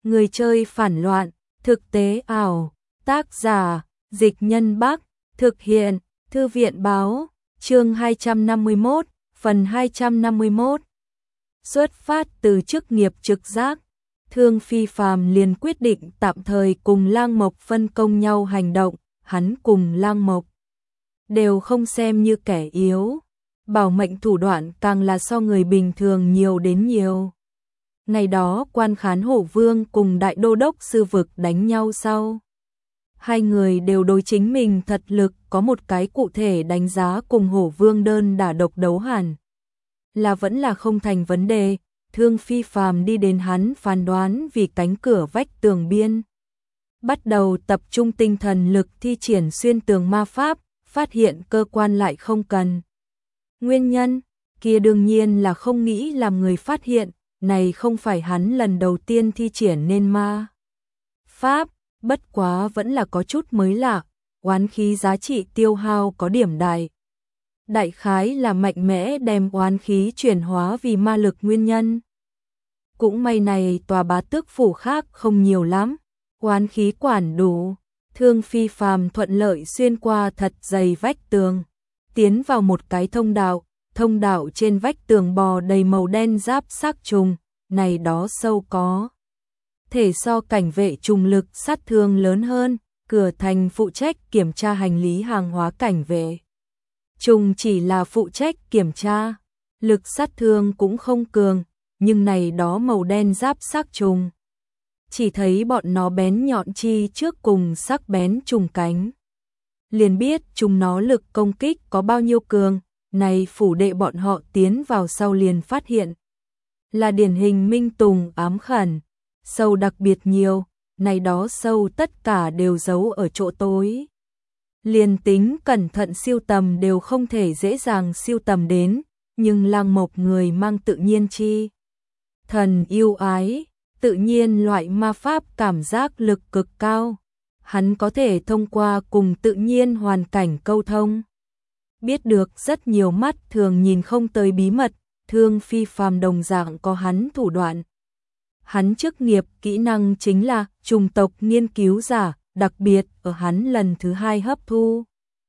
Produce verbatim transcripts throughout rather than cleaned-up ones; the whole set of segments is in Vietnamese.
Người chơi phản loạn, thực tế ảo, tác giả, Dịch Nhân Bắc, thực hiện, Thư viện Báo, chương hai trăm năm mươi mốt, phần hai trăm năm mươi mốt. Xuất phát từ chức nghiệp trực giác, Thương Phi Phàm liền quyết định tạm thời cùng Lang Mộc phân công nhau hành động, hắn cùng Lang Mộc đều không xem như kẻ yếu, bảo mệnh thủ đoạn càng là so người bình thường nhiều đến nhiều. Ngày đó Quan Khán Hổ Vương cùng Đại Đô Đốc Sư Vực đánh nhau sau. Hai người đều đối chính mình thật lực có một cái cụ thể đánh giá, cùng Hổ Vương đơn đả độc đấu hẳn là vẫn là không thành vấn đề. Thương Phi Phàm đi đến hắn phán đoán vì cánh cửa vách tường biên. Bắt đầu tập trung tinh thần lực thi triển xuyên tường ma pháp, phát hiện cơ quan lại không cần. Nguyên nhân, kia đương nhiên là không nghĩ làm người phát hiện, này không phải hắn lần đầu tiên thi triển nên ma pháp, bất quá vẫn là có chút mới lạ, oán khí giá trị tiêu hao có điểm đại. Đại khái là mạnh mẽ đem oán khí chuyển hóa vì ma lực nguyên nhân. Cũng may này tòa bá tước phủ khác không nhiều lắm, oán khí quản đủ. Thương Phi Phàm thuận lợi xuyên qua thật dày vách tường, tiến vào một cái thông đạo, thông đạo trên vách tường bò đầy màu đen giáp xác trùng, này đó sâu có thể so cảnh vệ trùng lực sát thương lớn hơn. Cửa thành phụ trách kiểm tra hành lý hàng hóa, cảnh vệ trùng chỉ là phụ trách kiểm tra, lực sát thương cũng không cường, nhưng này đó màu đen giáp xác trùng, chỉ thấy bọn nó bén nhọn chi trước cùng sắc bén trùng cánh, liền biết chúng nó lực công kích có bao nhiêu cường. Này phủ đệ bọn họ tiến vào sau liền phát hiện là điển hình minh tùng ám khẩn, sâu đặc biệt nhiều, này đó sâu tất cả đều giấu ở chỗ tối. Liền tính cẩn thận siêu tầm đều không thể dễ dàng siêu tầm đến, nhưng Lang Mộc người mang tự nhiên chi thần yêu ái, tự nhiên loại ma pháp cảm giác lực cực cao, hắn có thể thông qua cùng tự nhiên hoàn cảnh câu thông, biết được rất nhiều mắt thường nhìn không tới bí mật. Thương Phi Phàm đồng dạng có hắn thủ đoạn. Hắn chức nghiệp kỹ năng chính là trùng tộc nghiên cứu giả, đặc biệt ở hắn lần thứ hai hấp thu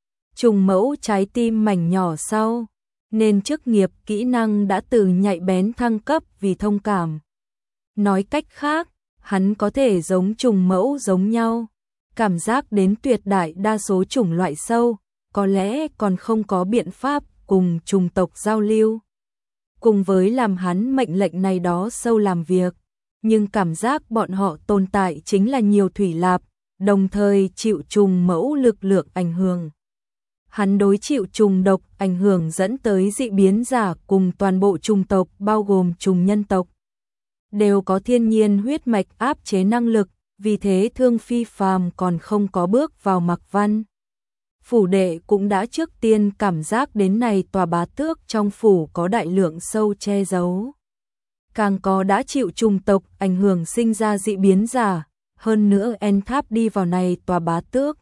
trùng mẫu trái tim mảnh nhỏ sau, nên chức nghiệp kỹ năng đã từ nhạy bén thăng cấp vì thông cảm. Nói cách khác, hắn có thể giống trùng mẫu giống nhau, cảm giác đến tuyệt đại đa số chủng loại sâu, có lẽ còn không có biện pháp cùng trùng tộc giao lưu. Cùng với làm hắn mệnh lệnh này đó sâu làm việc, nhưng cảm giác bọn họ tồn tại chính là nhiều thủy lạp, đồng thời chịu trùng mẫu lực lượng ảnh hưởng. Hắn đối chịu trùng độc ảnh hưởng dẫn tới dị biến giả cùng toàn bộ trùng tộc bao gồm trùng nhân tộc, đều có thiên nhiên huyết mạch áp chế năng lực, vì thế Thương Phi Phàm còn không có bước vào Mặc Văn phủ đệ cũng đã trước tiên cảm giác đến này tòa bá tước trong phủ có đại lượng sâu che giấu. Càng có đã chịu trùng tộc ảnh hưởng sinh ra dị biến giả, hơn nữa En Tháp đi vào này tòa bá tước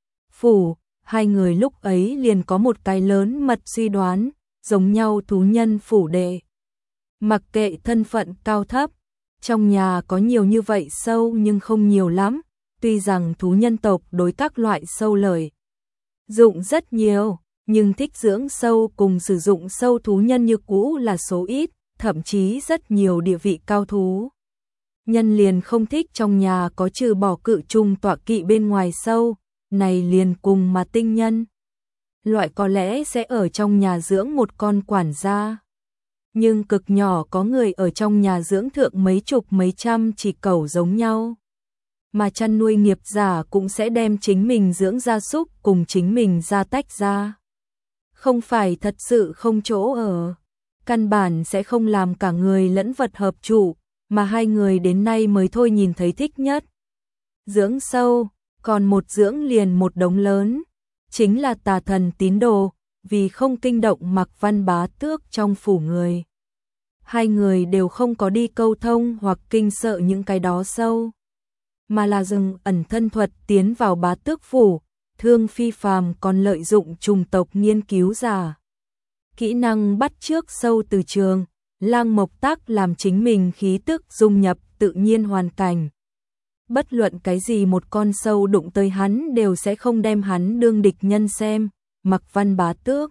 phủ, hai người lúc ấy liền có một cái lớn mật suy đoán, giống nhau thú nhân phủ đệ. Mặc kệ thân phận cao thấp, trong nhà có nhiều như vậy sâu nhưng không nhiều lắm, tuy rằng thú nhân tộc đối các loại sâu lợi dụng rất nhiều, nhưng thích dưỡng sâu cùng sử dụng sâu thú nhân như cũ là số ít, thậm chí rất nhiều địa vị cao thú nhân liền không thích trong nhà có trừ bỏ cự trùng tọa kỵ bên ngoài sâu, này liền cùng mà tinh nhân loại có lẽ sẽ ở trong nhà dưỡng một con quản gia, nhưng cực nhỏ có người ở trong nhà dưỡng thượng mấy chục mấy trăm chỉ cẩu giống nhau. Mà chăn nuôi nghiệp giả cũng sẽ đem chính mình dưỡng gia súc cùng chính mình ra tách ra. Không phải thật sự không chỗ ở, căn bản sẽ không làm cả người lẫn vật hợp chủ, mà hai người đến nay mới thôi nhìn thấy thích nhất. Dưỡng sâu, còn một dưỡng liền một đống lớn, chính là tà thần tín đồ, vì không kinh động Mặc Văn bá tước trong phủ người. Hai người đều không có đi câu thông hoặc kinh sợ những cái đó sâu, mà là dùng ẩn thân thuật tiến vào bá tước phủ. Thương Phi Phàm còn lợi dụng trùng tộc nghiên cứu giả kỹ năng bắt chước sâu từ trường, Lang Mộc Tác làm chính mình khí tức dung nhập tự nhiên hoàn cảnh, Bất luận cái gì một con sâu đụng tới hắn đều sẽ không đem hắn đương địch nhân xem. Mặc Văn Bá Tước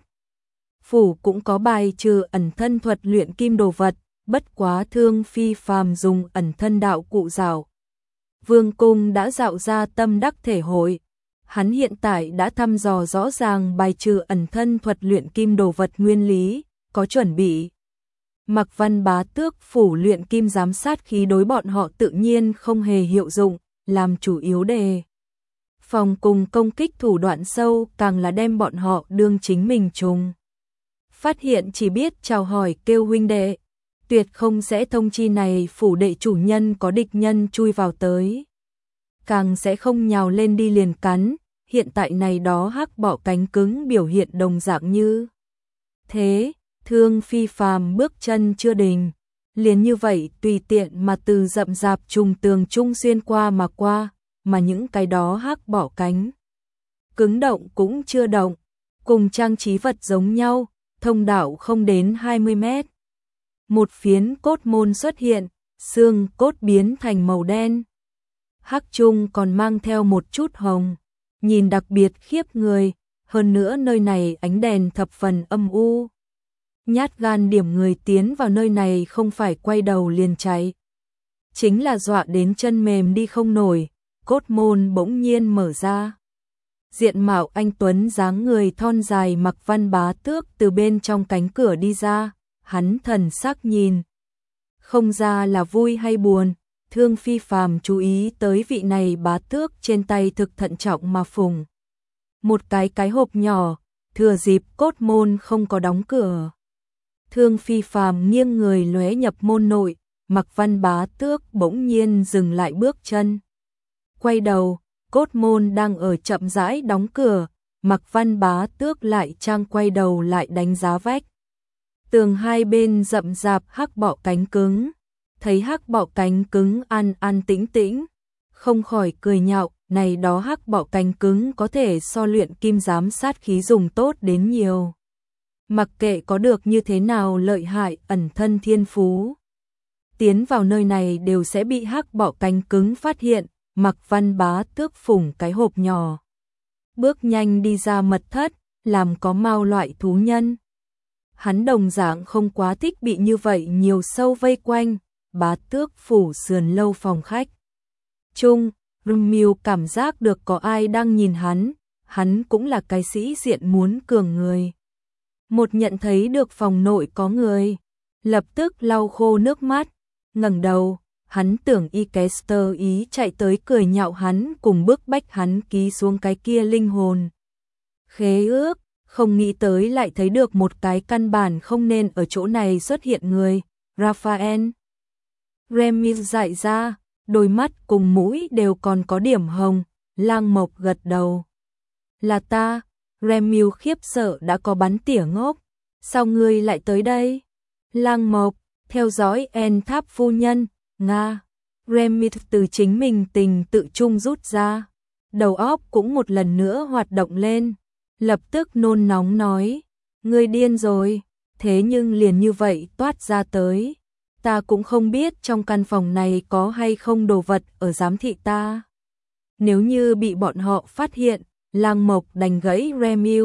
phủ cũng có bài trừ ẩn thân thuật luyện kim đồ vật, bất quá Thương Phi Phàm dùng ẩn thân đạo cụ dạo vương cung đã dạo ra tâm đắc thể hội. Hắn hiện tại đã thăm dò rõ ràng bài trừ ẩn thân thuật luyện kim đồ vật nguyên lý, có chuẩn bị. Mặc Văn Bá Tước phủ luyện kim giám sát khí đối bọn họ tự nhiên không hề hiệu dụng, làm chủ yếu đề phòng cùng công kích thủ đoạn sâu, càng là đem bọn họ đương chính mình trùng. Phát hiện chỉ biết chào hỏi kêu huynh đệ, tuyệt không sẽ thông chi này phủ đệ chủ nhân có địch nhân chui vào tới. Càng sẽ không nhào lên đi liền cắn, hiện tại này đó hắc bọ cánh cứng biểu hiện đồng dạng như thế. Thương Phi Phàm bước chân chưa đình, liền như vậy tùy tiện mà từ rậm rạp trùng tường trung xuyên qua mà qua, mà những cái đó hắc bọ cánh cứng động cũng chưa động, cùng trang trí vật giống nhau, thông đạo không đến hai mươi mét. Một phiến cốt môn xuất hiện, xương cốt biến thành màu đen. Hắc trung còn mang theo một chút hồng, nhìn đặc biệt khiếp người, hơn nữa nơi này ánh đèn thập phần âm u. Nhát gan điểm người tiến vào nơi này không phải quay đầu liền chạy, chính là dọa đến chân mềm đi không nổi. Cốt môn bỗng nhiên mở ra. Diện mạo anh tuấn dáng người thon dài Mặc Văn Bá Tước từ bên trong cánh cửa đi ra, hắn thần sắc nhìn không ra là vui hay buồn. Thương Phi Phàm chú ý tới vị này bá tước trên tay thực thận trọng mà phùng một cái cái hộp nhỏ, thừa dịp cốt môn không có đóng cửa. Thương Phi Phàm nghiêng người lóe nhập môn nội, Mặc Văn Bá Tước bỗng nhiên dừng lại bước chân. Quay đầu, cốt môn đang ở chậm rãi đóng cửa, Mặc Văn Bá Tước lại trang quay đầu lại đánh giá vách tường hai bên rậm rạp hắc bọ cánh cứng. Thấy hắc bọ cánh cứng an an tĩnh tĩnh, không khỏi cười nhạo, này đó hắc bọ cánh cứng có thể so luyện kim giám sát khí dùng tốt đến nhiều. Mặc kệ có được như thế nào lợi hại ẩn thân thiên phú, tiến vào nơi này đều sẽ bị hắc bọ cánh cứng phát hiện. Mặc Văn Bá Tước phủng cái hộp nhỏ, bước nhanh đi ra mật thất, làm có mao loại thú nhân. Hắn đồng dạng không quá thích bị như vậy nhiều sâu vây quanh. Bá Tước phủ sườn lâu phòng khách chung, Romeo cảm giác được có ai đang nhìn hắn, hắn cũng là cái sĩ diện muốn cường người. Một nhận thấy được phòng nội có người, lập tức lau khô nước mắt, ngẩng đầu, hắn tưởng Ykester ý chạy tới cười nhạo hắn cùng bức bách hắn ký xuống cái kia linh hồn khế ước, không nghĩ tới lại thấy được một cái căn bản không nên ở chỗ này xuất hiện người. Raphael Remy dại ra, đôi mắt cùng mũi đều còn có điểm hồng. Lang Mộc gật đầu. Là ta. Remy khiếp sợ đã có bắn tỉa ngốc. Sao ngươi lại tới đây? Lang Mộc, theo dõi En Tháp phu nhân. Nga. Remy từ chính mình tình tự trung rút ra. Đầu óc cũng một lần nữa hoạt động lên. Lập tức nôn nóng nói. Ngươi điên rồi. Thế nhưng liền như vậy toát ra tới. Ta cũng không biết trong căn phòng này có hay không đồ vật ở giám thị ta. Nếu như bị bọn họ phát hiện, Lang Mộc đành gãy Remy.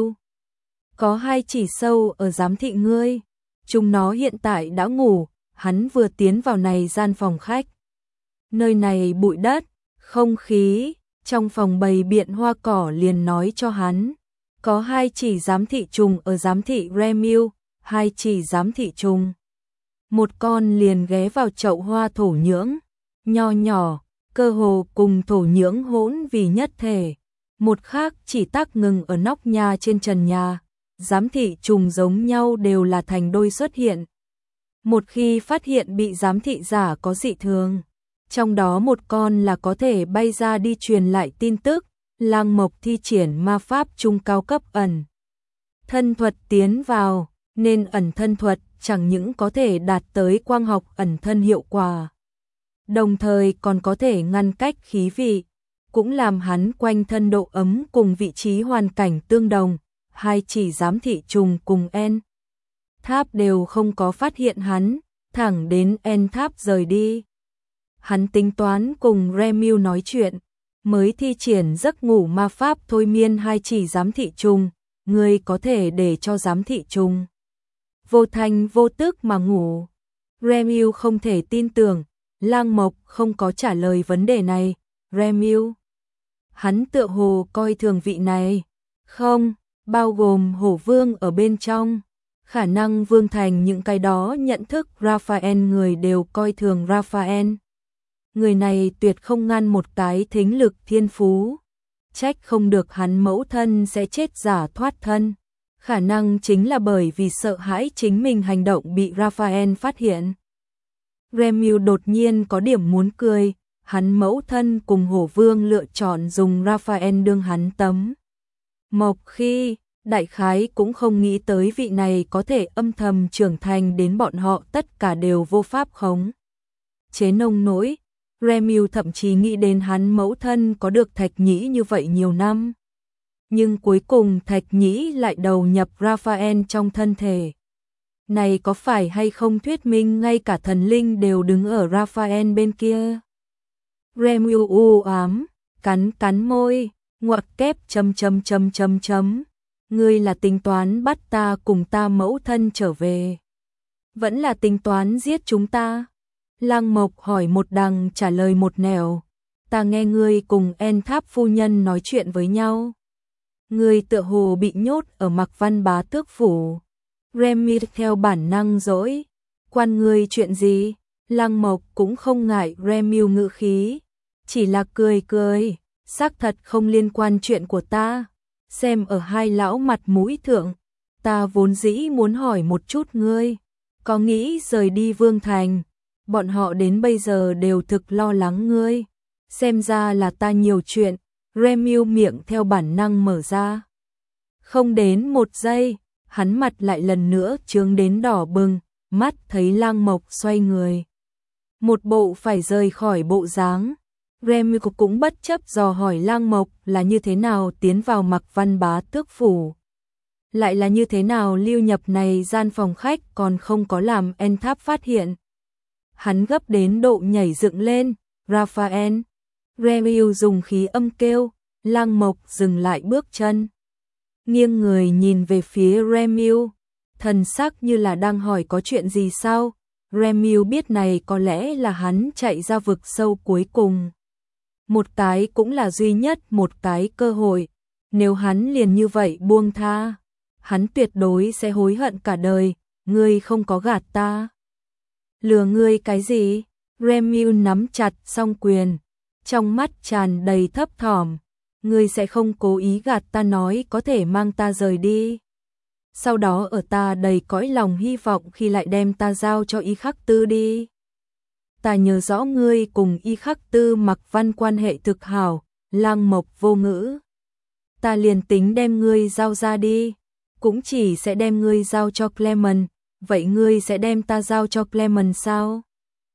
Có hai chỉ sâu ở giám thị ngươi. Chúng nó hiện tại đã ngủ, hắn vừa tiến vào này gian phòng khách. Nơi này bụi đất, không khí, trong phòng bày biện hoa cỏ liền nói cho hắn. Có hai chỉ giám thị trùng ở giám thị Remy, hai chỉ giám thị trùng. Một con liền ghé vào chậu hoa thổ nhưỡng, nho nhỏ, cơ hồ cùng thổ nhưỡng hỗn vì nhất thể. Một khác chỉ tác ngừng ở nóc nhà trên trần nhà. Giám thị trùng giống nhau đều là thành đôi xuất hiện. Một khi phát hiện bị giám thị giả có dị thường, trong đó một con là có thể bay ra đi truyền lại tin tức. Lang Mộc thi triển ma pháp trung cao cấp ẩn thân thuật tiến vào, nên ẩn thân thuật chẳng những có thể đạt tới quang học ẩn thân hiệu quả, đồng thời còn có thể ngăn cách khí vị, cũng làm hắn quanh thân độ ấm cùng vị trí hoàn cảnh tương đồng. Hai chỉ giám thị trùng cùng En Tháp đều không có phát hiện hắn, thẳng đến En Tháp rời đi. Hắn tính toán cùng Remil nói chuyện, mới thi triển giấc ngủ ma pháp thôi miên hai chỉ giám thị trùng, ngươi có thể để cho giám thị trùng vô thanh vô tức mà ngủ. Remil không thể tin tưởng, Lang Mộc không có trả lời vấn đề này. Remil, hắn tựa hồ coi thường vị này. Không, bao gồm Hổ Vương ở bên trong. Khả năng Vương Thành những cái đó nhận thức Raphael người đều coi thường Raphael. Người này tuyệt không ngăn một cái thính lực thiên phú. Trách không được hắn mẫu thân sẽ chết giả thoát thân. Khả năng chính là bởi vì sợ hãi chính mình hành động bị Raphael phát hiện. Remil đột nhiên có điểm muốn cười, hắn mẫu thân cùng Hổ Vương lựa chọn dùng Raphael đương hắn tấm mộc khi, đại khái cũng không nghĩ tới vị này có thể âm thầm trưởng thành đến bọn họ tất cả đều vô pháp khống chế nông nỗi. Remil thậm chí nghĩ đến hắn mẫu thân có được Thạch Nhĩ như vậy nhiều năm. Nhưng cuối cùng Thạch Nhĩ lại đầu nhập Raphael trong thân thể. Này có phải hay không thuyết minh ngay cả thần linh đều đứng ở Raphael bên kia? Remil u ám, cắn cắn môi, ngoặc kép chấm chấm chấm chấm chấm. Ngươi là tính toán bắt ta cùng ta mẫu thân trở về. Vẫn là tính toán giết chúng ta? Lang Mộc hỏi một đằng trả lời một nẻo. Ta nghe ngươi cùng En Tháp phu nhân nói chuyện với nhau. Ngươi tựa hồ bị nhốt ở Mạc Văn Bá Tước phủ. Remil theo bản năng dỗi. Quan ngươi chuyện gì? Lang Mộc cũng không ngại Remil ngữ khí. Chỉ là cười cười. Xác thật không liên quan chuyện của ta. Xem ở hai lão mặt mũi thượng. Ta vốn dĩ muốn hỏi một chút ngươi. Có nghĩ rời đi Vương Thành. Bọn họ đến bây giờ đều thực lo lắng ngươi. Xem ra là ta nhiều chuyện. Remil miệng theo bản năng mở ra. Không đến một giây, hắn mặt lại lần nữa trướng đến đỏ bừng, mắt thấy Lang Mộc xoay người. Một bộ phải rời khỏi bộ dáng. Remil cũng bất chấp dò hỏi Lang Mộc là như thế nào tiến vào Mạc Văn Bá Tước phủ. Lại là như thế nào lưu nhập này gian phòng khách còn không có làm En Tháp phát hiện. Hắn gấp đến độ nhảy dựng lên. Raphael. Remil dùng khí âm kêu. Lang Mộc dừng lại bước chân. Nghiêng người nhìn về phía Remil. Thần sắc như là đang hỏi có chuyện gì sao. Remil biết này có lẽ là hắn chạy ra vực sâu cuối cùng. Một cái cũng là duy nhất một cái cơ hội. Nếu hắn liền như vậy buông tha, hắn tuyệt đối sẽ hối hận cả đời. Ngươi không có gạt ta. Lừa ngươi cái gì? Remil nắm chặt song quyền, trong mắt tràn đầy thấp thỏm. Ngươi sẽ không cố ý gạt ta nói có thể mang ta rời đi. Sau đó ở ta đầy cõi lòng hy vọng khi lại đem ta giao cho Y Khắc Tư đi. Ta nhớ rõ ngươi cùng Y Khắc Tư Mặc Văn quan hệ thực hảo. Lang Mộc vô ngữ. Ta liền tính đem ngươi giao ra đi, cũng chỉ sẽ đem ngươi giao cho Clement. Vậy ngươi sẽ đem ta giao cho Clement sao?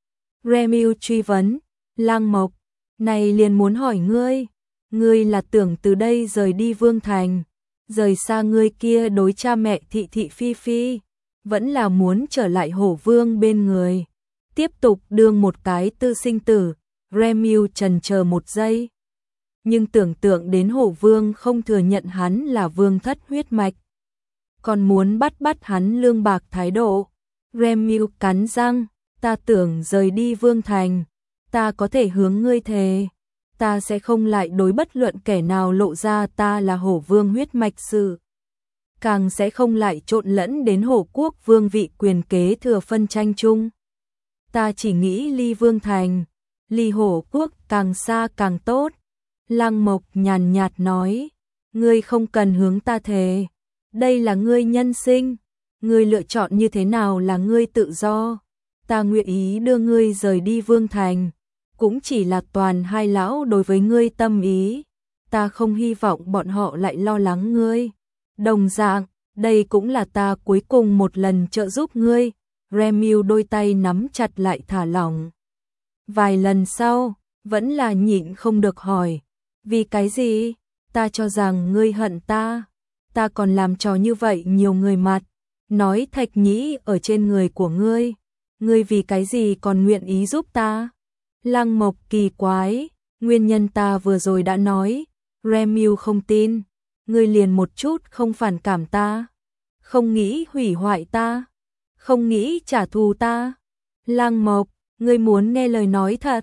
Remil truy vấn. Lang Mộc, này liền muốn hỏi ngươi. Ngươi là tưởng từ đây rời đi Vương Thành, rời xa ngươi kia đối cha mẹ Thị Thị Phi Phi, vẫn là muốn trở lại Hổ Vương bên người, tiếp tục đương một cái tư sinh tử. Remil trần chờ một giây, nhưng tưởng tượng đến Hổ Vương không thừa nhận hắn là vương thất huyết mạch, còn muốn bắt bắt hắn lương bạc thái độ. Remil cắn răng, ta tưởng rời đi Vương Thành, ta có thể hướng ngươi thề, ta sẽ không lại đối bất luận kẻ nào lộ ra ta là Hổ Vương huyết mạch sự, càng sẽ không lại trộn lẫn đến Hổ Quốc vương vị quyền kế thừa phân tranh chung. Ta chỉ nghĩ ly Vương Thành, ly Hổ Quốc càng xa càng tốt. Lang Mộc nhàn nhạt nói, ngươi không cần hướng ta thề, đây là ngươi nhân sinh, ngươi lựa chọn như thế nào là ngươi tự do. Ta nguyện ý đưa ngươi rời đi Vương Thành, cũng chỉ là toàn hai lão đối với ngươi tâm ý. Ta không hy vọng bọn họ lại lo lắng ngươi. Đồng dạng, đây cũng là ta cuối cùng một lần trợ giúp ngươi. Remil đôi tay nắm chặt lại thả lỏng. Vài lần sau, vẫn là nhịn không được hỏi. Vì cái gì? Ta cho rằng ngươi hận ta. Ta còn làm trò như vậy nhiều người mặt. Nói Thạch Nhĩ ở trên người của ngươi. Ngươi vì cái gì còn nguyện ý giúp ta? Lăng Mộc kỳ quái, nguyên nhân ta vừa rồi đã nói, Remil không tin, ngươi liền một chút không phản cảm ta, không nghĩ hủy hoại ta, không nghĩ trả thù ta. Lăng Mộc, ngươi muốn nghe lời nói thật?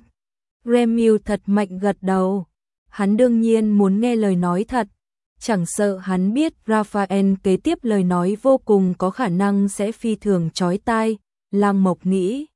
Remil thật mạnh gật đầu, hắn đương nhiên muốn nghe lời nói thật, chẳng sợ hắn biết Raphael kế tiếp lời nói vô cùng có khả năng sẽ phi thường chói tai. Lăng Mộc nghĩ,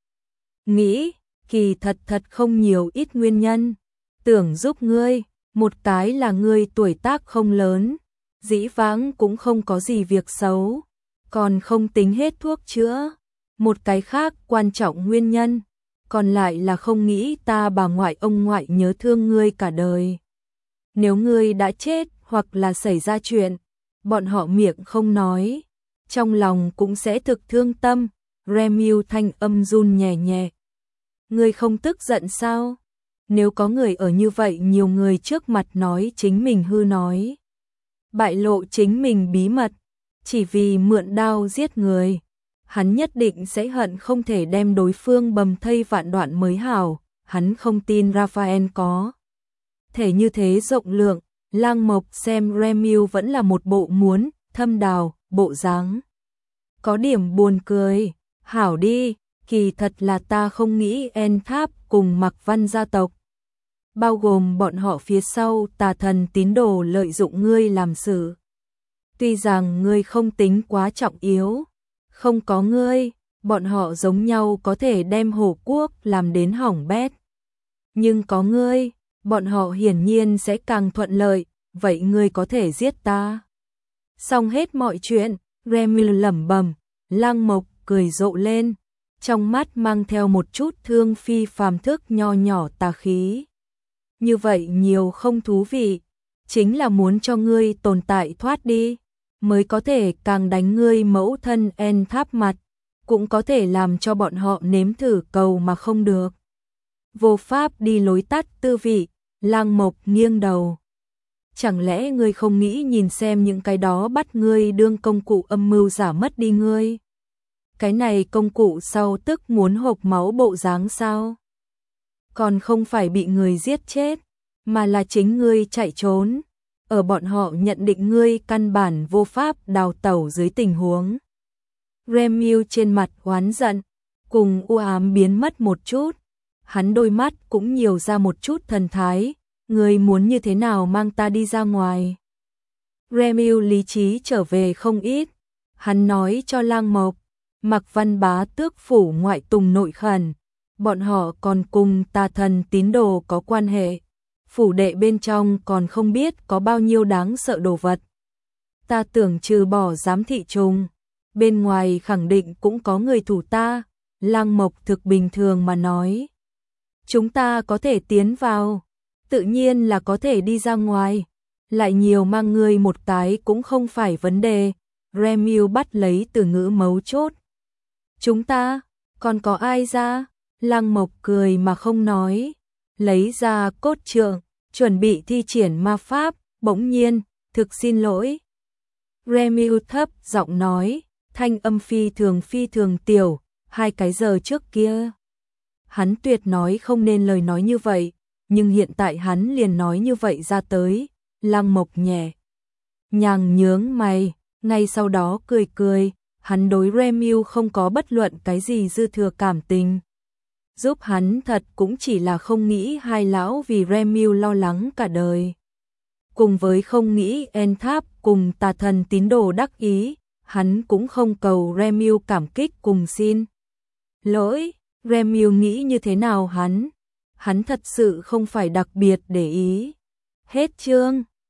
nghĩ, kỳ thật thật không nhiều ít nguyên nhân, tưởng giúp ngươi, một cái là ngươi tuổi tác không lớn, dĩ vãng cũng không có gì việc xấu, còn không tính hết thuốc chữa, một cái khác quan trọng nguyên nhân, còn lại là không nghĩ ta bà ngoại ông ngoại nhớ thương ngươi cả đời. Nếu ngươi đã chết hoặc là xảy ra chuyện, bọn họ miệng không nói, trong lòng cũng sẽ thực thương tâm. Remil thanh âm run nhẹ nhẹ. Ngươi không tức giận sao? Nếu có người ở như vậy nhiều người trước mặt nói chính mình hư nói, bại lộ chính mình bí mật, chỉ vì mượn đao giết người, hắn nhất định sẽ hận không thể đem đối phương bầm thây vạn đoạn mới hảo. Hắn không tin Raphael có thể như thế rộng lượng. Lăng Mộc xem Remil vẫn là một bộ muốn thâm đào bộ dáng, có điểm buồn cười. Hảo đi, kỳ thật là ta không nghĩ En Tháp cùng Mạc Văn gia tộc, bao gồm bọn họ phía sau tà thần tín đồ lợi dụng ngươi làm sự. Tuy rằng ngươi không tính quá trọng yếu, không có ngươi, bọn họ giống nhau có thể đem Hổ Quốc làm đến hỏng bét. Nhưng có ngươi, bọn họ hiển nhiên sẽ càng thuận lợi, vậy ngươi có thể giết ta. Xong hết mọi chuyện, Remil lẩm bẩm. Lăng Mộc cười rộ lên, trong mắt mang theo một chút thương phi phàm thức nho nhỏ tà khí. Như vậy nhiều không thú vị, chính là muốn cho ngươi tồn tại thoát đi, mới có thể càng đánh ngươi mẫu thân En Tháp mặt, cũng có thể làm cho bọn họ nếm thử cầu mà không được. Vô pháp đi lối tắt tư vị. Lăng Mộc nghiêng đầu. Chẳng lẽ ngươi không nghĩ nhìn xem những cái đó bắt ngươi đương công cụ âm mưu giả mất đi ngươi? Cái này công cụ sau tức muốn hộc máu bộ dáng sao? Còn không phải bị người giết chết, mà là chính ngươi chạy trốn. Ở bọn họ nhận định ngươi căn bản vô pháp đào tẩu dưới tình huống. Remil trên mặt oán giận, cùng u ám biến mất một chút. Hắn đôi mắt cũng nhiều ra một chút thần thái. Ngươi muốn như thế nào mang ta đi ra ngoài? Remil lý trí trở về không ít. Hắn nói cho Lăng Mộc, Mạc Văn bá tước phủ ngoại tùng nội khẩn, bọn họ còn cùng tà thần tín đồ có quan hệ. Phủ đệ bên trong còn không biết có bao nhiêu đáng sợ đồ vật. Ta tưởng trừ bỏ giám thị trùng, bên ngoài khẳng định cũng có người thủ ta. Lăng Mộc thực bình thường mà nói, chúng ta có thể tiến vào, tự nhiên là có thể đi ra ngoài, lại nhiều mang người một cái cũng không phải vấn đề. Remil bắt lấy từ ngữ mấu chốt. Chúng ta, còn có ai ra? Lăng Mộc cười mà không nói, lấy ra cốt trượng, chuẩn bị thi triển ma pháp. Bỗng nhiên, thực xin lỗi. Remil thấp giọng nói, thanh âm phi thường phi thường tiểu. Hai cái giờ trước kia, hắn tuyệt nói không nên lời nói như vậy, nhưng hiện tại hắn liền nói như vậy ra tới. Lăng Mộc nhẹ nhàng nhướng mày, ngay sau đó cười cười. Hắn đối Remil không có bất luận cái gì dư thừa cảm tình. Giúp hắn thật cũng chỉ là không nghĩ hai lão vì Remil lo lắng cả đời. Cùng với không nghĩ En Tháp cùng tà thần tín đồ đắc ý, hắn cũng không cầu Remil cảm kích cùng xin lỗi. Remil nghĩ như thế nào hắn, hắn thật sự không phải đặc biệt để ý. Hết chương.